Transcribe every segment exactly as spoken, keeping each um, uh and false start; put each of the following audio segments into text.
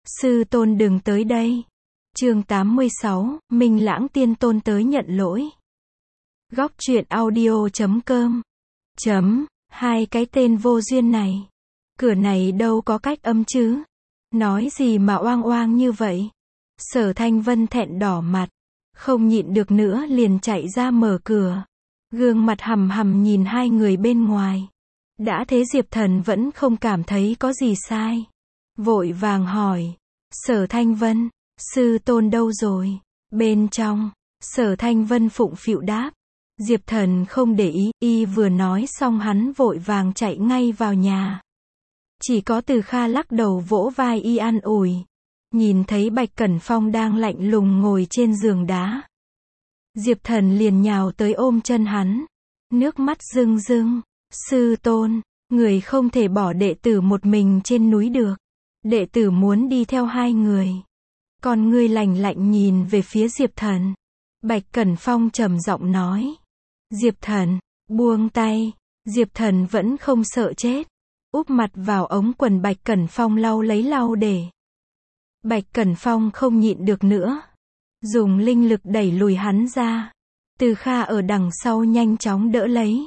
Sư tôn đừng tới đây. Chương tám mươi sáu, Minh Lãng Tiên Tôn tới nhận lỗi. Góc truyện audio chấm com. Chấm, hai cái tên vô duyên này. Cửa này đâu có cách âm chứ. Nói gì mà oang oang như vậy. Sở Thanh Vân thẹn đỏ mặt. Không nhịn được nữa liền chạy ra mở cửa. Gương mặt hầm hầm nhìn hai người bên ngoài. Đã thế Diệp Thần vẫn không cảm thấy có gì sai. Vội vàng hỏi. Sở Thanh Vân, sư tôn đâu rồi? Bên trong. Sở Thanh Vân phụng phịu đáp. Diệp Thần không để ý, y vừa nói xong hắn vội vàng chạy ngay vào nhà. Chỉ có Từ Kha lắc đầu vỗ vai y an ủi. Nhìn thấy Bạch Cẩn Phong đang lạnh lùng ngồi trên giường đá. Diệp Thần liền nhào tới ôm chân hắn. Nước mắt rưng rưng. Sư tôn, người không thể bỏ đệ tử một mình trên núi được. Đệ tử muốn đi theo hai người. Còn ngươi lạnh lạnh nhìn về phía Diệp Thần. Bạch Cẩn Phong trầm giọng nói. Diệp Thần, buông tay. Diệp Thần vẫn không sợ chết. Úp mặt vào ống quần Bạch Cẩn Phong lau lấy lau để. Bạch Cẩn Phong không nhịn được nữa. Dùng linh lực đẩy lùi hắn ra. Từ Kha ở đằng sau nhanh chóng đỡ lấy.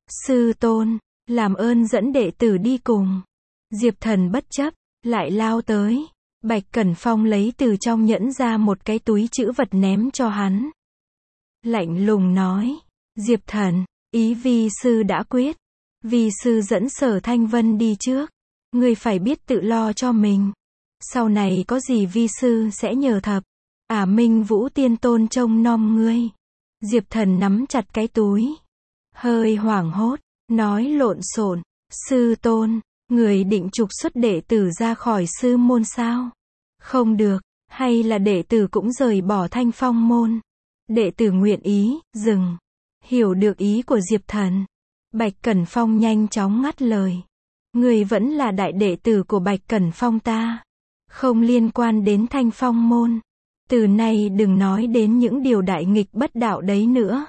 Sư tôn, làm ơn dẫn đệ tử đi cùng. Diệp Thần bất chấp, lại lao tới. Bạch Cẩn Phong lấy từ trong nhẫn ra một cái túi trữ vật ném cho hắn. Lạnh lùng nói. Diệp Thần, ý vi sư đã quyết. Vi sư dẫn Sở Thanh Vân đi trước. Ngươi phải biết tự lo cho mình. Sau này có gì vi sư sẽ nhờ thập. Ả Minh Vũ Tiên Tôn trông nom ngươi. Diệp Thần nắm chặt cái túi. Hơi hoảng hốt, nói lộn xộn. Sư tôn, người định trục xuất đệ tử ra khỏi sư môn sao? Không được, hay là đệ tử cũng rời bỏ Thanh Phong môn? Đệ tử nguyện ý, dừng. Hiểu được ý của Diệp Thần. Bạch Cẩn Phong nhanh chóng ngắt lời. Người vẫn là đại đệ tử của Bạch Cẩn Phong ta. Không liên quan đến Thanh Phong môn. Từ nay đừng nói đến những điều đại nghịch bất đạo đấy nữa.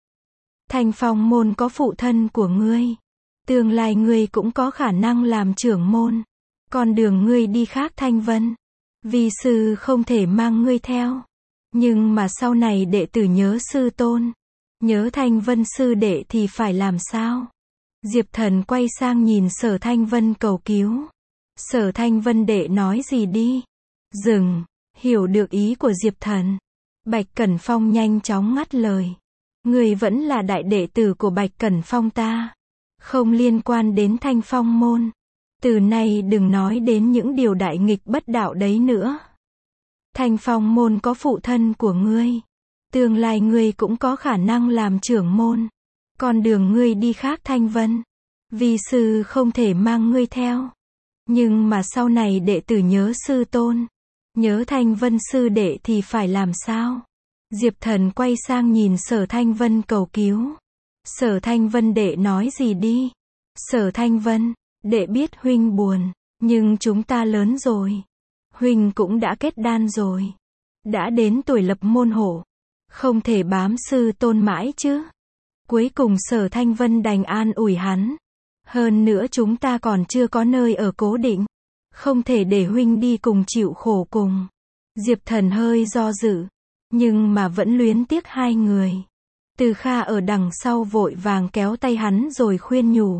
Thanh Phong môn có phụ thân của ngươi. Tương lai ngươi cũng có khả năng làm trưởng môn. Con đường ngươi đi khác Thanh Vân. Vi sư không thể mang ngươi theo. Nhưng mà sau này đệ tử nhớ sư tôn. Nhớ Thanh Vân sư đệ thì phải làm sao? Diệp Thần quay sang nhìn Sở Thanh Vân cầu cứu. Sở Thanh Vân đệ nói gì đi? Dừng. Hiểu được ý của Diệp Thần. Bạch Cẩn Phong nhanh chóng ngắt lời. Người vẫn là đại đệ tử của Bạch Cẩn Phong ta. Không liên quan đến Thanh Phong môn. Từ nay đừng nói đến những điều đại nghịch bất đạo đấy nữa. Thanh Phong môn có phụ thân của ngươi. Tương lai ngươi cũng có khả năng làm trưởng môn. Con đường ngươi đi khác Thanh Vân. Vi sư không thể mang ngươi theo. Nhưng mà sau này đệ tử nhớ sư tôn. Nhớ Thanh Vân sư đệ thì phải làm sao? Diệp Thần quay sang nhìn Sở Thanh Vân cầu cứu. Sở Thanh Vân đệ nói gì đi? Sở Thanh Vân, đệ biết huynh buồn, nhưng chúng ta lớn rồi. Huynh cũng đã kết đan rồi. Đã đến tuổi lập môn hộ. Không thể bám sư tôn mãi chứ. Cuối cùng Sở Thanh Vân đành an ủi hắn. Hơn nữa chúng ta còn chưa có nơi ở cố định. Không thể để huynh đi cùng chịu khổ cùng. Diệp Thần hơi do dự. Nhưng mà vẫn luyến tiếc hai người. Từ Kha ở đằng sau vội vàng kéo tay hắn rồi khuyên nhủ.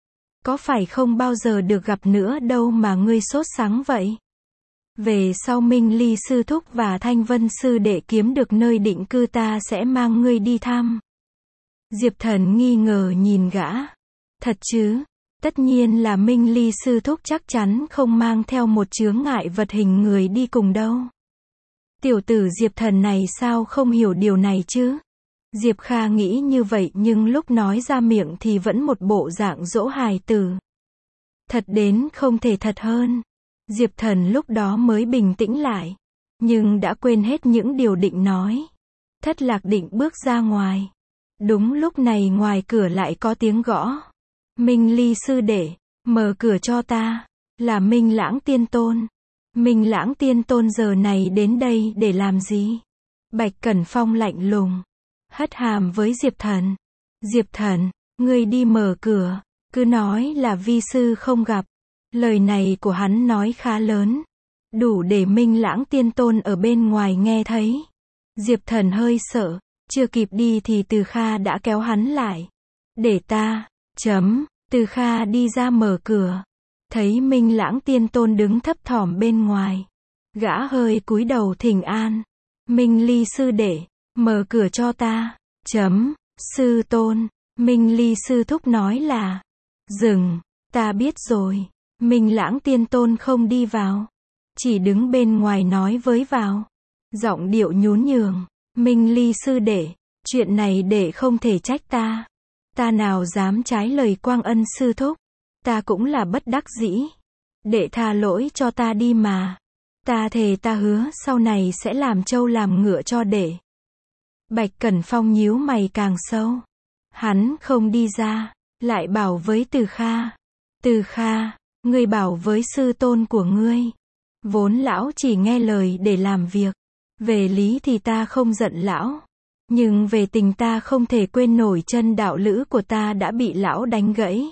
Có phải không bao giờ được gặp nữa đâu mà ngươi sốt sắng vậy? Về sau Minh Ly sư thúc và Thanh Vân sư đệ kiếm được nơi định cư ta sẽ mang ngươi đi thăm. Diệp Thần nghi ngờ nhìn gã. Thật chứ? Tất nhiên là Minh Ly sư thúc chắc chắn không mang theo một chướng ngại vật hình người đi cùng đâu. Tiểu tử Diệp Thần này sao không hiểu điều này chứ? Diệp Kha nghĩ như vậy nhưng lúc nói ra miệng thì vẫn một bộ dạng dỗ hài tử. Thật đến không thể thật hơn. Diệp Thần lúc đó mới bình tĩnh lại. Nhưng đã quên hết những điều định nói. Thất lạc định bước ra ngoài. Đúng lúc này ngoài cửa lại có tiếng gõ. Minh Ly sư đệ, mở cửa cho ta. Là Minh Lãng Tiên Tôn. Minh Lãng Tiên Tôn giờ này đến đây để làm gì? Bạch Cẩn Phong lạnh lùng. Hất hàm với Diệp Thần. Diệp Thần, ngươi đi mở cửa. Cứ nói là vi sư không gặp. Lời này của hắn nói khá lớn. đủ để Minh Lãng Tiên Tôn ở bên ngoài nghe thấy. Diệp Thần hơi sợ, chưa kịp đi thì Từ Kha đã kéo hắn lại. Để ta, chấm, Từ Kha đi ra mở cửa. Thấy Minh Lãng Tiên Tôn đứng thấp thỏm bên ngoài. Gã hơi cúi đầu thỉnh an. Minh Ly sư đệ, mở cửa cho ta, chấm, sư tôn. Minh Ly sư thúc nói là, dừng, ta biết rồi. Minh Lãng Tiên Tôn không đi vào, chỉ đứng bên ngoài nói với vào. Giọng điệu nhún nhường, Minh Ly sư đệ, chuyện này đệ không thể trách ta. Ta nào dám trái lời Quang Ân sư thúc, ta cũng là bất đắc dĩ. Đệ tha lỗi cho ta đi mà. Ta thề ta hứa sau này sẽ làm trâu làm ngựa cho đệ. Bạch Cẩn Phong nhíu mày càng sâu. Hắn không đi ra, lại bảo với Từ Kha. Từ Kha, ngươi bảo với sư tôn của ngươi. Vốn lão chỉ nghe lời để làm việc. Về lý thì ta không giận lão. Nhưng về tình ta không thể quên nổi chân đạo lữ của ta đã bị lão đánh gãy.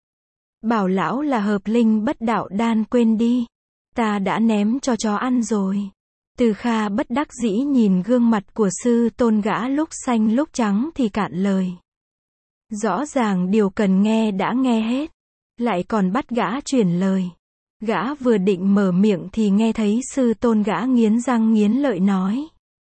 Bảo lão là hợp linh bất đạo đan quên đi. Ta đã ném cho chó ăn rồi. Từ Kha bất đắc dĩ nhìn gương mặt của sư tôn gã lúc xanh lúc trắng thì cạn lời. Rõ ràng điều cần nghe đã nghe hết. Lại còn bắt gã chuyển lời. Gã vừa định mở miệng thì nghe thấy sư tôn gã nghiến răng nghiến lợi nói.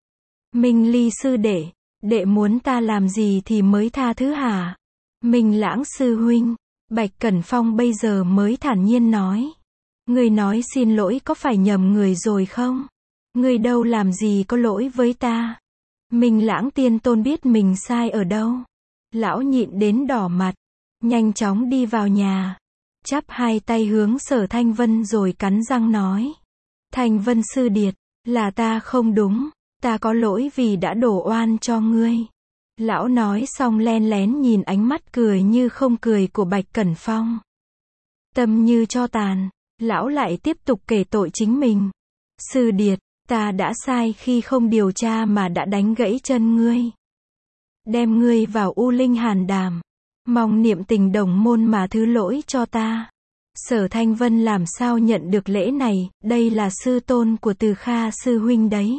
Minh Ly sư đệ, đệ muốn ta làm gì thì mới tha thứ hả? Minh Lãng sư huynh, Bạch Cẩn Phong bây giờ mới thản nhiên nói. Ngươi nói xin lỗi có phải nhầm người rồi không? Ngươi đâu làm gì có lỗi với ta. Minh Lãng Tiên Tôn biết mình sai ở đâu. Lão nhịn đến đỏ mặt, nhanh chóng đi vào nhà. Chắp hai tay hướng Sở Thanh Vân rồi cắn răng nói. Thanh Vân sư điệt, là ta không đúng, ta có lỗi vì đã đổ oan cho ngươi. Lão nói xong len lén nhìn ánh mắt cười như không cười của Bạch Cẩn Phong. Tâm như cho tàn, lão lại tiếp tục kể tội chính mình. Sư điệt, ta đã sai khi không điều tra mà đã đánh gãy chân ngươi. Đem ngươi vào U Linh Hàn Đàm. Mong niệm tình đồng môn mà thứ lỗi cho ta. Sở Thanh Vân làm sao nhận được lễ này, đây là sư tôn của Từ Kha sư huynh đấy.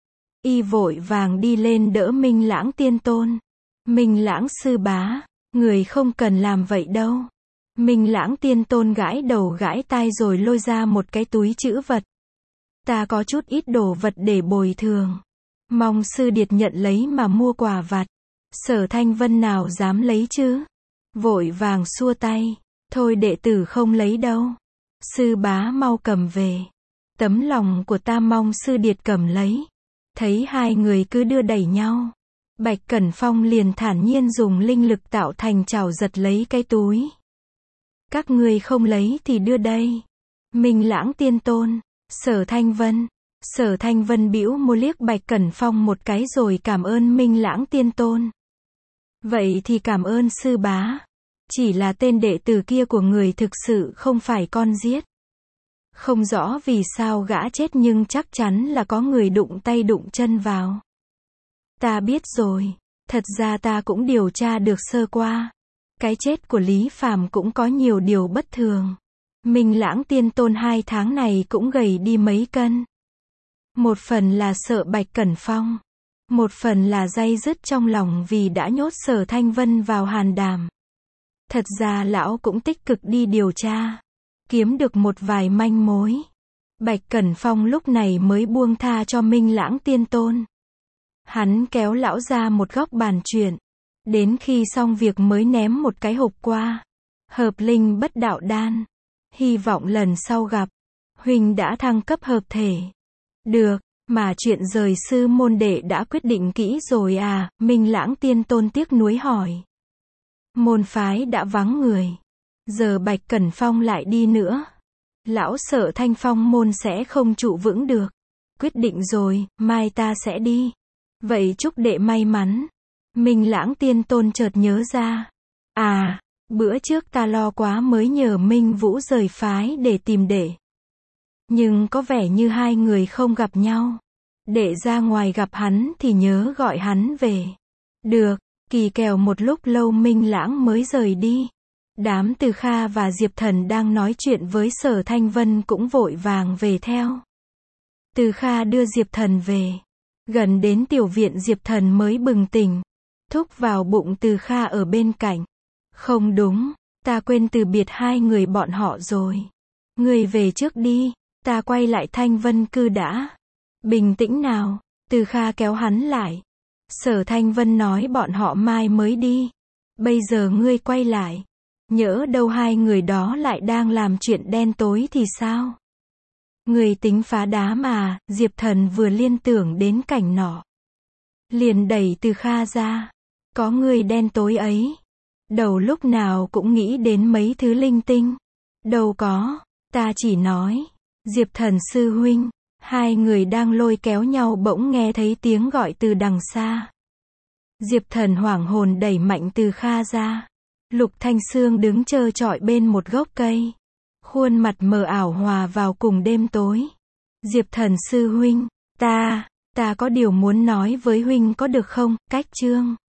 Y vội vàng đi lên đỡ Minh Lãng Tiên Tôn. Minh Lãng sư bá, người không cần làm vậy đâu. Minh Lãng Tiên Tôn gãi đầu gãi tai rồi lôi ra một cái túi trữ vật. Ta có chút ít đồ vật để bồi thường. Mong sư điệt nhận lấy mà mua quà vặt. Sở Thanh Vân nào dám lấy chứ? Vội vàng xua tay. Thôi đệ tử không lấy đâu. Sư bá mau cầm về. Tấm lòng của ta mong sư điệt cầm lấy. Thấy hai người cứ đưa đẩy nhau. Bạch Cẩn Phong liền thản nhiên dùng linh lực tạo thành chảo giật lấy cái túi. Các ngươi không lấy thì đưa đây. Minh Lãng Tiên Tôn, Sở Thanh Vân. Sở Thanh Vân bĩu môi liếc Bạch Cẩn Phong một cái rồi cảm ơn Minh Lãng Tiên Tôn. Vậy thì cảm ơn sư bá. Chỉ là tên đệ tử kia của người thực sự không phải con giết. Không rõ vì sao gã chết nhưng chắc chắn là có người đụng tay đụng chân vào. Ta biết rồi, thật ra ta cũng điều tra được sơ qua. Cái chết của Lý Phàm cũng có nhiều điều bất thường. Minh Lãng Tiên Tôn hai tháng này cũng gầy đi mấy cân. Một phần là sợ Bạch Cẩn Phong. Một phần là day dứt trong lòng vì đã nhốt Sở Thanh Vân vào hàn đàm. Thật ra lão cũng tích cực đi điều tra. Kiếm được một vài manh mối. Bạch Cẩn Phong lúc này mới buông tha cho Minh Lãng Tiên Tôn. Hắn kéo lão ra một góc bàn chuyện. Đến khi xong việc mới ném một cái hộp qua. Hợp linh bất đạo đan. Hy vọng lần sau gặp. Huynh đã thăng cấp hợp thể. Được, mà chuyện rời sư môn đệ đã quyết định kỹ rồi à? Minh Lãng Tiên Tôn tiếc nuối hỏi. Môn phái đã vắng người. Giờ Bạch Cẩn Phong lại đi nữa. Lão sợ Thanh Phong môn sẽ không trụ vững được. Quyết định rồi, mai ta sẽ đi. Vậy chúc đệ may mắn. Minh Lãng Tiên Tôn chợt nhớ ra. À, bữa trước ta lo quá mới nhờ Minh Vũ rời phái để tìm đệ. Nhưng có vẻ như hai người không gặp nhau. Đệ ra ngoài gặp hắn thì nhớ gọi hắn về. Được, kỳ kèo một lúc lâu Minh Lãng mới rời đi. Đám Từ Kha và Diệp Thần đang nói chuyện với Sở Thanh Vân cũng vội vàng về theo. Từ Kha đưa Diệp Thần về. Gần đến tiểu viện Diệp Thần mới bừng tỉnh. Thúc vào bụng Từ Kha ở bên cạnh. Không đúng, ta quên từ biệt hai người bọn họ rồi. Người về trước đi, ta quay lại Thanh Vân Cư đã. Bình tĩnh nào, Từ Kha kéo hắn lại. Sở Thanh Vân nói bọn họ mai mới đi. Bây giờ ngươi quay lại. Nhỡ đâu hai người đó lại đang làm chuyện đen tối thì sao? Người tính phá đá mà, Diệp Thần vừa liên tưởng đến cảnh nọ. Liền đẩy Từ Kha ra. Có người đen tối ấy. Đầu lúc nào cũng nghĩ đến mấy thứ linh tinh. Đâu có, ta chỉ nói. Diệp Thần sư huynh. Hai người đang lôi kéo nhau bỗng nghe thấy tiếng gọi từ đằng xa. Diệp Thần hoảng hồn đẩy mạnh Từ Kha ra. Lục Thanh Sương đứng trơ trọi bên một gốc cây. Khuôn mặt mờ ảo hòa vào cùng đêm tối. Diệp Thần sư huynh, ta, ta có điều muốn nói với huynh có được không? Cách chương